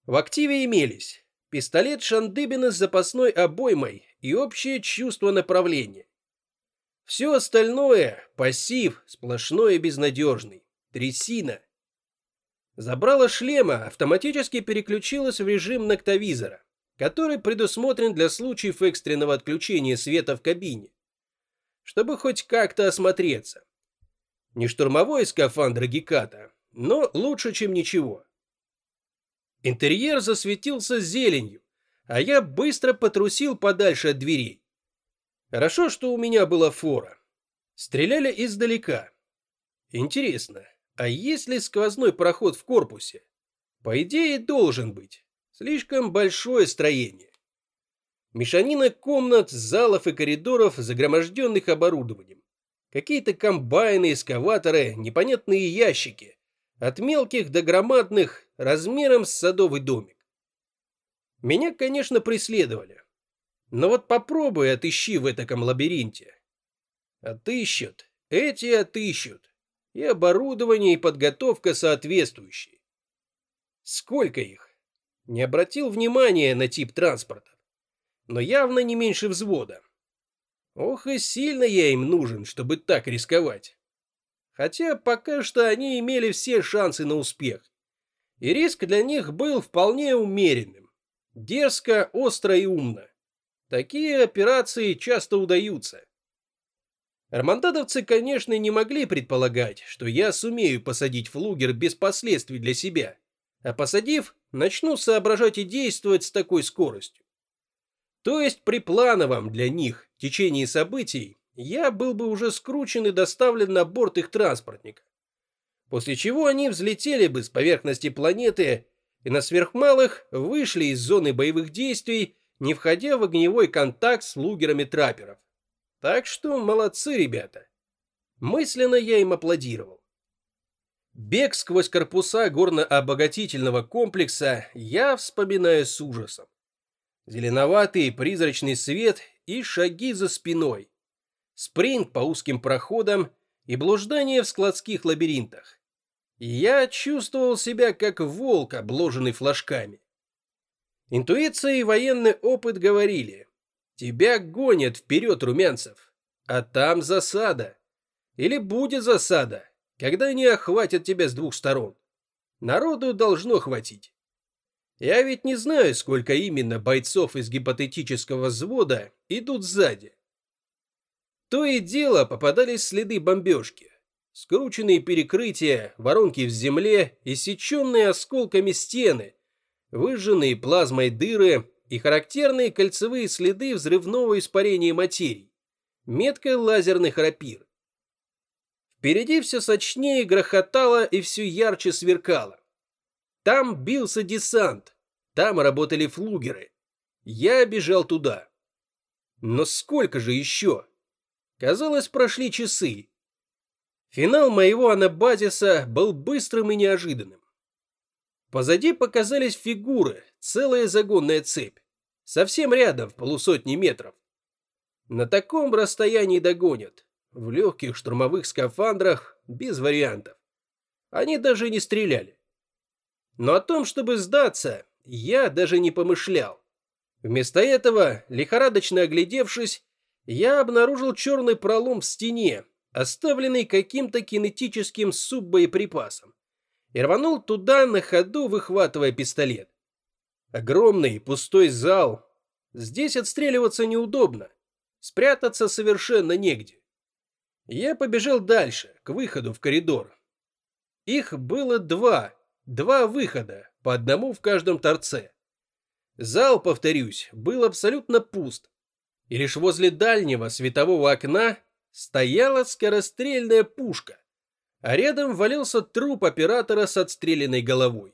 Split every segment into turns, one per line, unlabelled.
В активе имелись пистолет Шандыбина с запасной обоймой и общее чувство направления. Все остальное – пассив, сплошной и безнадежный. Трясина. Забрало шлема автоматически переключилось в режим ноктовизора, который предусмотрен для случаев экстренного отключения света в кабине, чтобы хоть как-то осмотреться. Не штурмовой скафандр Геката, но лучше, чем ничего. Интерьер засветился зеленью, а я быстро потрусил подальше от дверей. Хорошо, что у меня была фора. Стреляли издалека. Интересно, а есть ли сквозной проход в корпусе? По идее, должен быть. Слишком большое строение. Мешанина комнат, залов и коридоров, загроможденных оборудованием. Какие-то комбайны, эскаваторы, непонятные ящики. От мелких до громадных, размером с садовый домик. Меня, конечно, преследовали. Но вот попробуй отыщи в этаком лабиринте. Отыщут, эти отыщут. И оборудование, и подготовка соответствующие. Сколько их? Не обратил внимания на тип транспорта. Но явно не меньше взвода. Ох и сильно я им нужен, чтобы так рисковать. Хотя пока что они имели все шансы на успех. И риск для них был вполне умеренным. Дерзко, остро и умно. Такие операции часто удаются. Армандадовцы, конечно, не могли предполагать, что я сумею посадить флугер без последствий для себя. А посадив, начну соображать и действовать с такой скоростью. То есть при плановом для них течении событий я был бы уже скручен и доставлен на борт их транспортника. После чего они взлетели бы с поверхности планеты и на сверхмалых вышли из зоны боевых действий, не входя в огневой контакт с флугерами трапперов. Так что молодцы ребята. Мысленно я им аплодировал. Бег сквозь корпуса горно-обогатительного комплекса я вспоминаю с ужасом. Зеленоватый призрачный свет и шаги за спиной. Спринт по узким проходам и блуждание в складских лабиринтах. Я чувствовал себя как волк, обложенный флажками. Интуиция и военный опыт говорили: тебя гонят вперед, Румянцев, а там засада. Или будет засада, когда они охватят тебя с двух сторон. Народу должно хватить. Я ведь не знаю, сколько именно бойцов из гипотетического взвода идут сзади. То и дело попадались следы бомбежки. Скрученные перекрытия, воронки в земле, иссеченные осколками стены, выжженные плазмой дыры и характерные кольцевые следы взрывного испарения материй, метка лазерных рапир. Впереди все сочнее грохотало и все ярче сверкало. Там бился десант, там работали флугеры. Я бежал туда. Но сколько же еще? Казалось, прошли часы. Финал моего анабазиса был быстрым и неожиданным. Позади показались фигуры, целая загонная цепь. Совсем рядом, в полусотни метров. На таком расстоянии догонят. В легких штурмовых скафандрах, без вариантов. Они даже не стреляли. Но о том, чтобы сдаться, я даже не помышлял. Вместо этого, лихорадочно оглядевшись, я обнаружил черный пролом в стене, оставленный каким-то кинетическим суббоеприпасом, и рванул туда на ходу, выхватывая пистолет. Огромный пустой зал. Здесь отстреливаться неудобно. Спрятаться совершенно негде. Я побежал дальше, к выходу в коридор. Их было два выхода, по одному в каждом торце. Зал, повторюсь, был абсолютно пуст. И лишь возле дальнего светового окна стояла скорострельная пушка, а рядом валялся труп оператора с отстрелянной головой.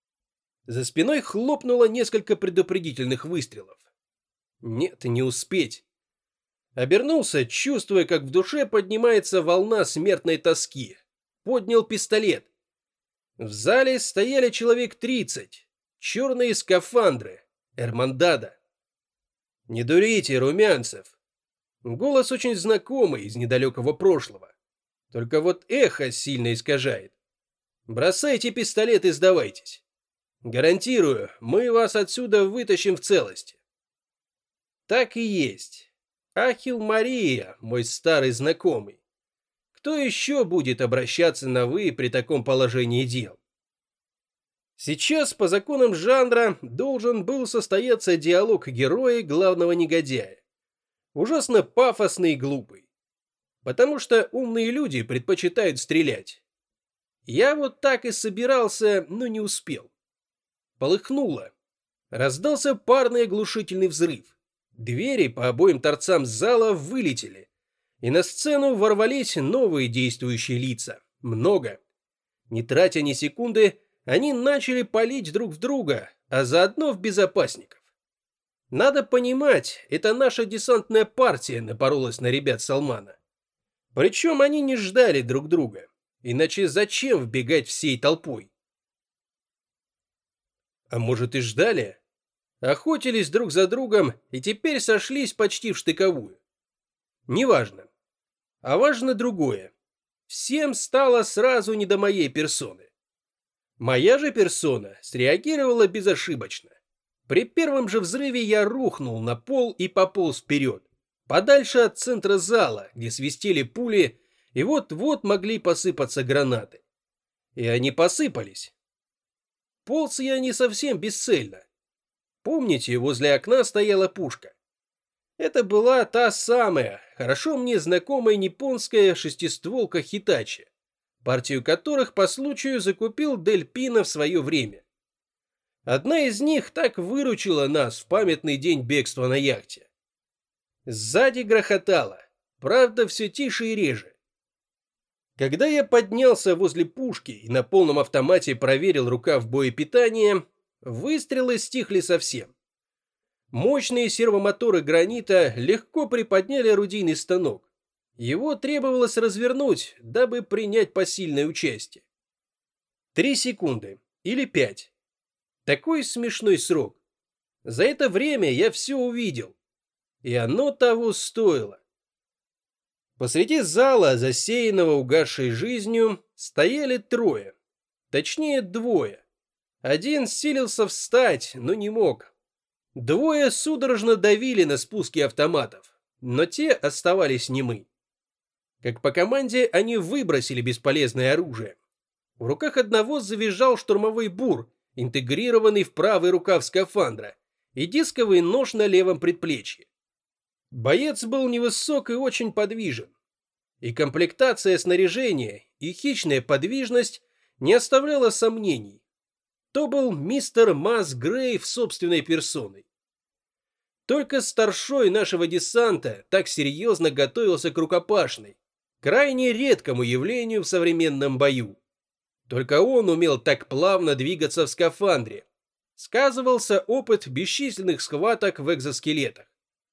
За спиной хлопнуло несколько предупредительных выстрелов. Нет, не успеть. Обернулся, чувствуя, как в душе поднимается волна смертной тоски. Поднял пистолет. В зале стояли человек 30. Черные скафандры. Эрмандада. «Не дурите, Румянцев!» Голос очень знакомый из недалекого прошлого. Только вот эхо сильно искажает. «Бросайте пистолет и сдавайтесь!» Гарантирую, мы вас отсюда вытащим в целости. Так и есть. Ахилл Мария, мой старый знакомый. Кто еще будет обращаться на «вы» при таком положении дел? Сейчас по законам жанра должен был состояться диалог героя и главного негодяя. Ужасно пафосный и глупый. Потому что умные люди предпочитают стрелять. Я вот так и собирался, но не успел. Полыхнуло. Раздался парный оглушительный взрыв. Двери по обоим торцам зала вылетели. И на сцену ворвались новые действующие лица. Много. Не тратя ни секунды, они начали палить друг в друга, а заодно в безопасников. Надо понимать, это наша десантная партия напоролась на ребят Салмана. Причем они не ждали друг друга. Иначе зачем вбегать всей толпой? А может и ждали? Охотились друг за другом и теперь сошлись почти в штыковую. Неважно. А важно другое. Всем стало сразу не до моей персоны. Моя же персона среагировала безошибочно. При первом же взрыве я рухнул на пол и пополз вперед, подальше от центра зала, где свистели пули, и вот-вот могли посыпаться гранаты. И они посыпались. Полз я не совсем бесцельно. Помните, возле окна стояла пушка? Это была та самая, хорошо мне знакомая японская шестистволка Хитачи, партию которых по случаю закупил Дель Пино в свое время. Одна из них так выручила нас в памятный день бегства на яхте. Сзади грохотало, правда, все тише и реже. Когда я поднялся возле пушки и на полном автомате проверил рукав боепитания, выстрелы стихли совсем. Мощные сервомоторы гранита легко приподняли орудийный станок. Его требовалось развернуть, дабы принять посильное участие. 3 секунды или 5. Такой смешной срок. За это время я все увидел. И оно того стоило. Посреди зала, засеянного угасшей жизнью, стояли трое. Точнее, двое. Один силился встать, но не мог. Двое судорожно давили на спуски автоматов, но те оставались немы. Как по команде, они выбросили бесполезное оружие. В руках одного завизжал штурмовой бур, интегрированный в правый рукав скафандра, и дисковый нож на левом предплечье. Боец был невысок и очень подвижен. И комплектация снаряжения, и хищная подвижность не оставляла сомнений. То был мистер Масгрейв собственной персоной. Только старшой нашего десанта так серьезно готовился к рукопашной, крайне редкому явлению в современном бою. Только он умел так плавно двигаться в скафандре. Сказывался опыт бесчисленных схваток в экзоскелетах.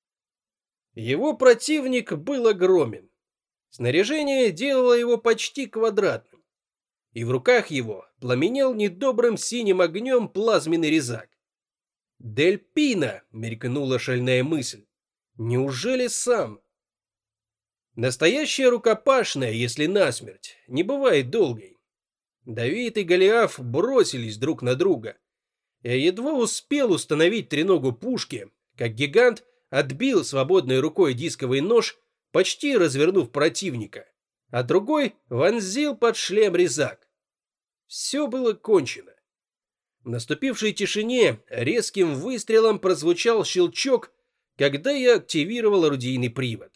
Его противник был огромен. Снаряжение делало его почти квадратным. И в руках его пламенел недобрым синим огнем плазменный резак. «Дель Пино!» — мелькнула шальная мысль. «Неужели сам?» Настоящая рукопашная, если насмерть, не бывает долгой. Давид и Голиаф бросились друг на друга. Я едва успел установить треногу пушки, как гигант отбил свободной рукой дисковый нож, почти развернув противника, а другой вонзил под шлем резак. Все было кончено. В наступившей тишине резким выстрелом прозвучал щелчок, когда я активировал орудийный привод.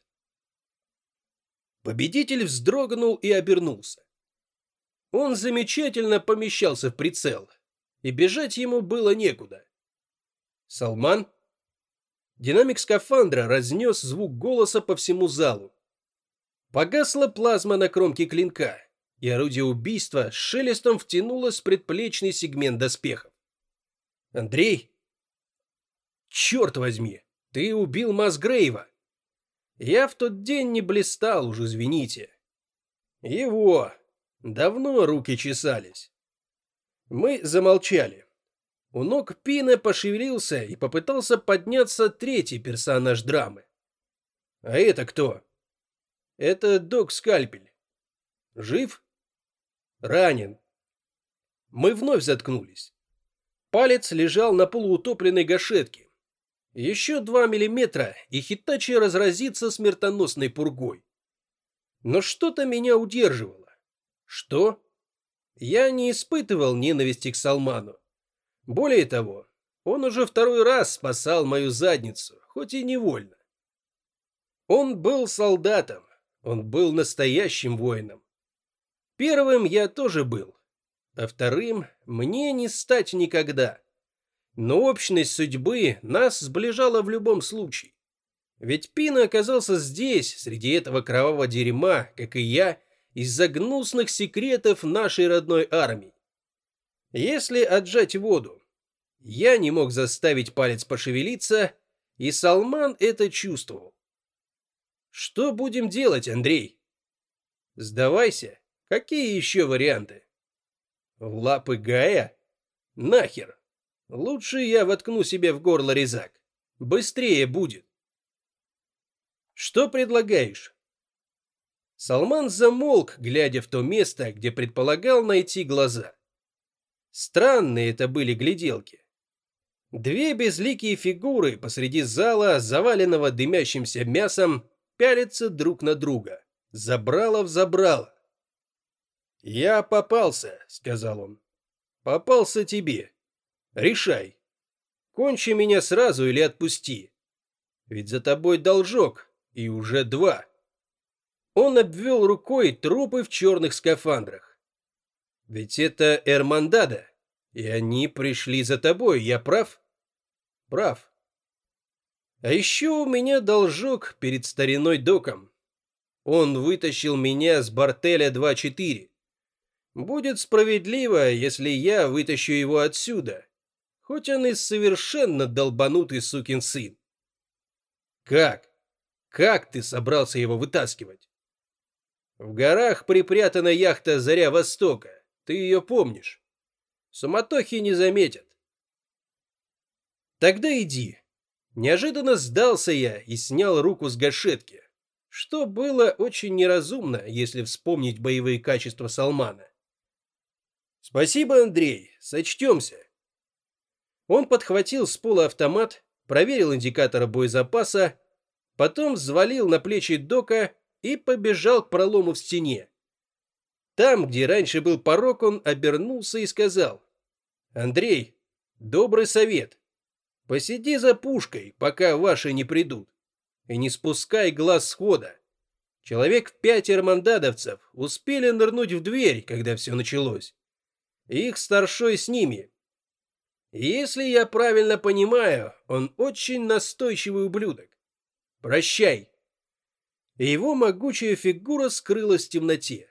Победитель вздрогнул и обернулся. Он замечательно помещался в прицел, и бежать ему было некуда. Салман? Динамик скафандра разнес звук голоса по всему залу. Погасла плазма на кромке клинка, и орудие убийства с шелестом втянулось в предплечный сегмент доспехов. «Андрей? Черт возьми, ты убил Масгрейва!» Я в тот день не блистал, уж извините. Его. Давно руки чесались. Мы замолчали. У ног Пино пошевелился и попытался подняться третий персонаж драмы. А это кто? Это док Скальпель. Жив? Ранен. Мы вновь заткнулись. Палец лежал на полуутопленной гашетке. Еще 2 миллиметра, и Хитачи разразится смертоносной пургой. Но что-то меня удерживало. Что? Я не испытывал ненависти к Салману. Более того, он уже второй раз спасал мою задницу, хоть и невольно. Он был солдатом, он был настоящим воином. Первым я тоже был, а вторым мне не стать никогда. Но общность судьбы нас сближала в любом случае. Ведь Пина оказался здесь, среди этого кровавого дерьма, как и я, из-за гнусных секретов нашей родной армии. Если отжать воду, я не мог заставить палец пошевелиться, и Салман это чувствовал. Что будем делать, Андрей? Сдавайся. Какие еще варианты? В лапы Гая? Нахер. Лучше я воткну себе в горло резак. Быстрее будет. Что предлагаешь? Салман замолк, глядя в то место, где предполагал найти глаза. Странные это были гляделки. Две безликие фигуры посреди зала, заваленного дымящимся мясом, пялятся друг на друга. Забрало в забрало. «Я попался», — сказал он. «Попался тебе. Решай. Кончи меня сразу или отпусти. Ведь за тобой должок, и уже 2». Он обвел рукой трупы в черных скафандрах. «Ведь это Эрмандада, и они пришли за тобой, я прав?» «Прав. А еще у меня должок перед стариной доком. Он вытащил меня с бортеля 2-4. Будет справедливо, если я вытащу его отсюда, хоть он и совершенно долбанутый сукин сын». «Как? Как ты собрался его вытаскивать?» «В горах припрятана яхта «Заря Востока». Ты ее помнишь. Суматохи не заметят». «Тогда иди». Неожиданно сдался я и снял руку с гашетки, что было очень неразумно, если вспомнить боевые качества Салмана. «Спасибо, Андрей, сочтемся». Он подхватил с пола автомат, проверил индикатор боезапаса, потом взвалил на плечи дока и побежал к пролому в стене. Там, где раньше был порог, он обернулся и сказал: «Андрей, добрый совет. Посиди за пушкой, пока ваши не придут, и не спускай глаз с хода. Человек 5 эрмандадовцев успели нырнуть в дверь, когда все началось. Их старшой с ними. Если я правильно понимаю, он очень настойчивый ублюдок. Прощай». И его могучая фигура скрылась в темноте.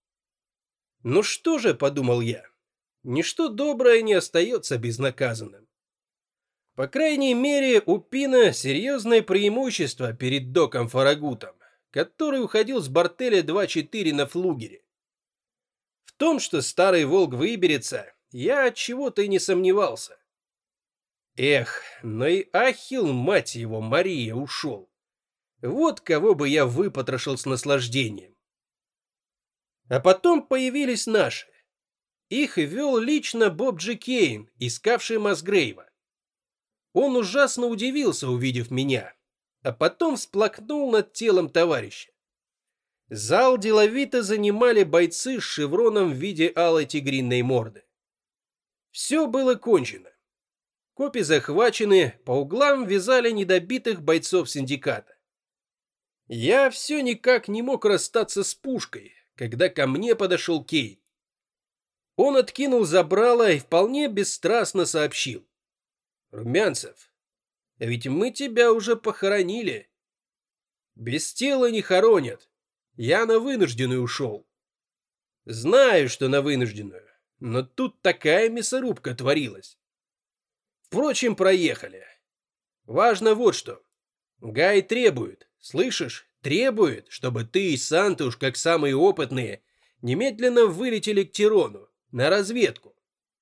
«Ну что же», — подумал я, — «ничто доброе не остается безнаказанным». По крайней мере, у Пина серьезное преимущество перед доком Фарагутом, который уходил с бортеля 2-4 на флугере. В том, что старый волк выберется, я от чего-то и не сомневался. Эх, но и Ахилл, мать его, Мария, ушел. Вот кого бы я выпотрошил с наслаждением. А потом появились наши. Их вел лично Боб Джи Кейн, искавший Масгрейва. Он ужасно удивился, увидев меня, а потом всплакнул над телом товарища. Зал деловито занимали бойцы с шевроном в виде алой тигриной морды. Все было кончено. Копи захвачены, по углам вязали недобитых бойцов синдиката. Я все никак не мог расстаться с пушкой, когда ко мне подошел Кейн. Он откинул забрало и вполне бесстрастно сообщил: «Румянцев, ведь мы тебя уже похоронили. Без тела не хоронят. Я на вынужденную ушел». Знаю, что на вынужденную, но тут такая мясорубка творилась. Впрочем, проехали. Важно вот что. Гай требует, слышишь, требует, чтобы ты и Сантуш, как самые опытные, немедленно вылетели к Тирону на разведку.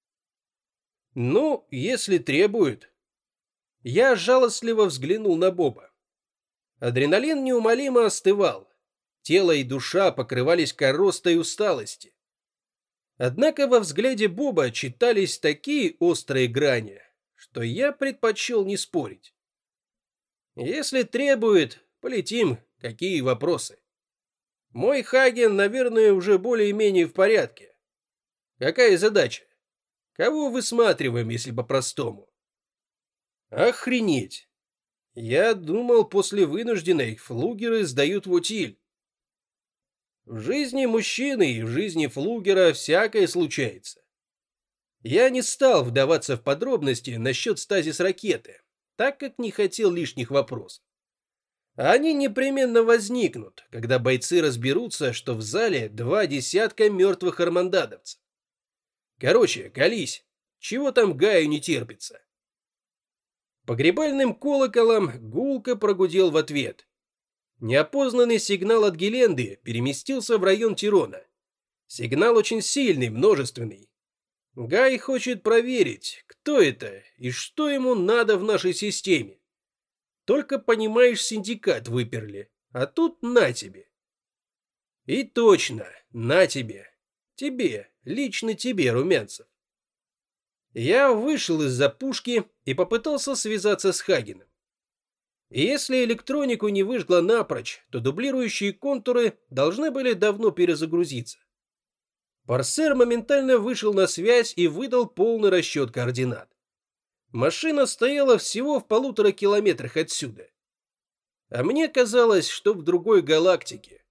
Ну, если требует. Я жалостливо взглянул на Боба. Адреналин неумолимо остывал. Тело и душа покрывались коростой усталости. Однако во взгляде Боба читались такие острые грани, что я предпочел не спорить. Если требует, полетим, какие вопросы. Мой Хаген, наверное, уже более-менее в порядке. Какая задача? Кого высматриваем, если по-простому? Охренеть! Я думал, после вынужденной флугеры сдают в утиль. В жизни мужчины и в жизни флугера всякое случается. Я не стал вдаваться в подробности насчет стазис ракеты, так как не хотел лишних вопросов. Они непременно возникнут, когда бойцы разберутся, что в зале 2 десятка мертвых армандадовцев. Короче, колись, чего там Гаю не терпится? Погребальным колоколом гулко прогудел в ответ. Неопознанный сигнал от Геленды переместился в район Тирона. Сигнал очень сильный, множественный. Гай хочет проверить, кто это и что ему надо в нашей системе. Только, понимаешь, синдикат выперли, а тут на тебе. И точно, на тебе. Тебе, лично тебе, Румянцев. Я вышел из-за пушки и попытался связаться с Хагеном. Если электронику не выжгла напрочь, то дублирующие контуры должны были давно перезагрузиться. Парсер моментально вышел на связь и выдал полный расчет координат. Машина стояла всего в 1,5 километрах отсюда. А мне казалось, что в другой галактике.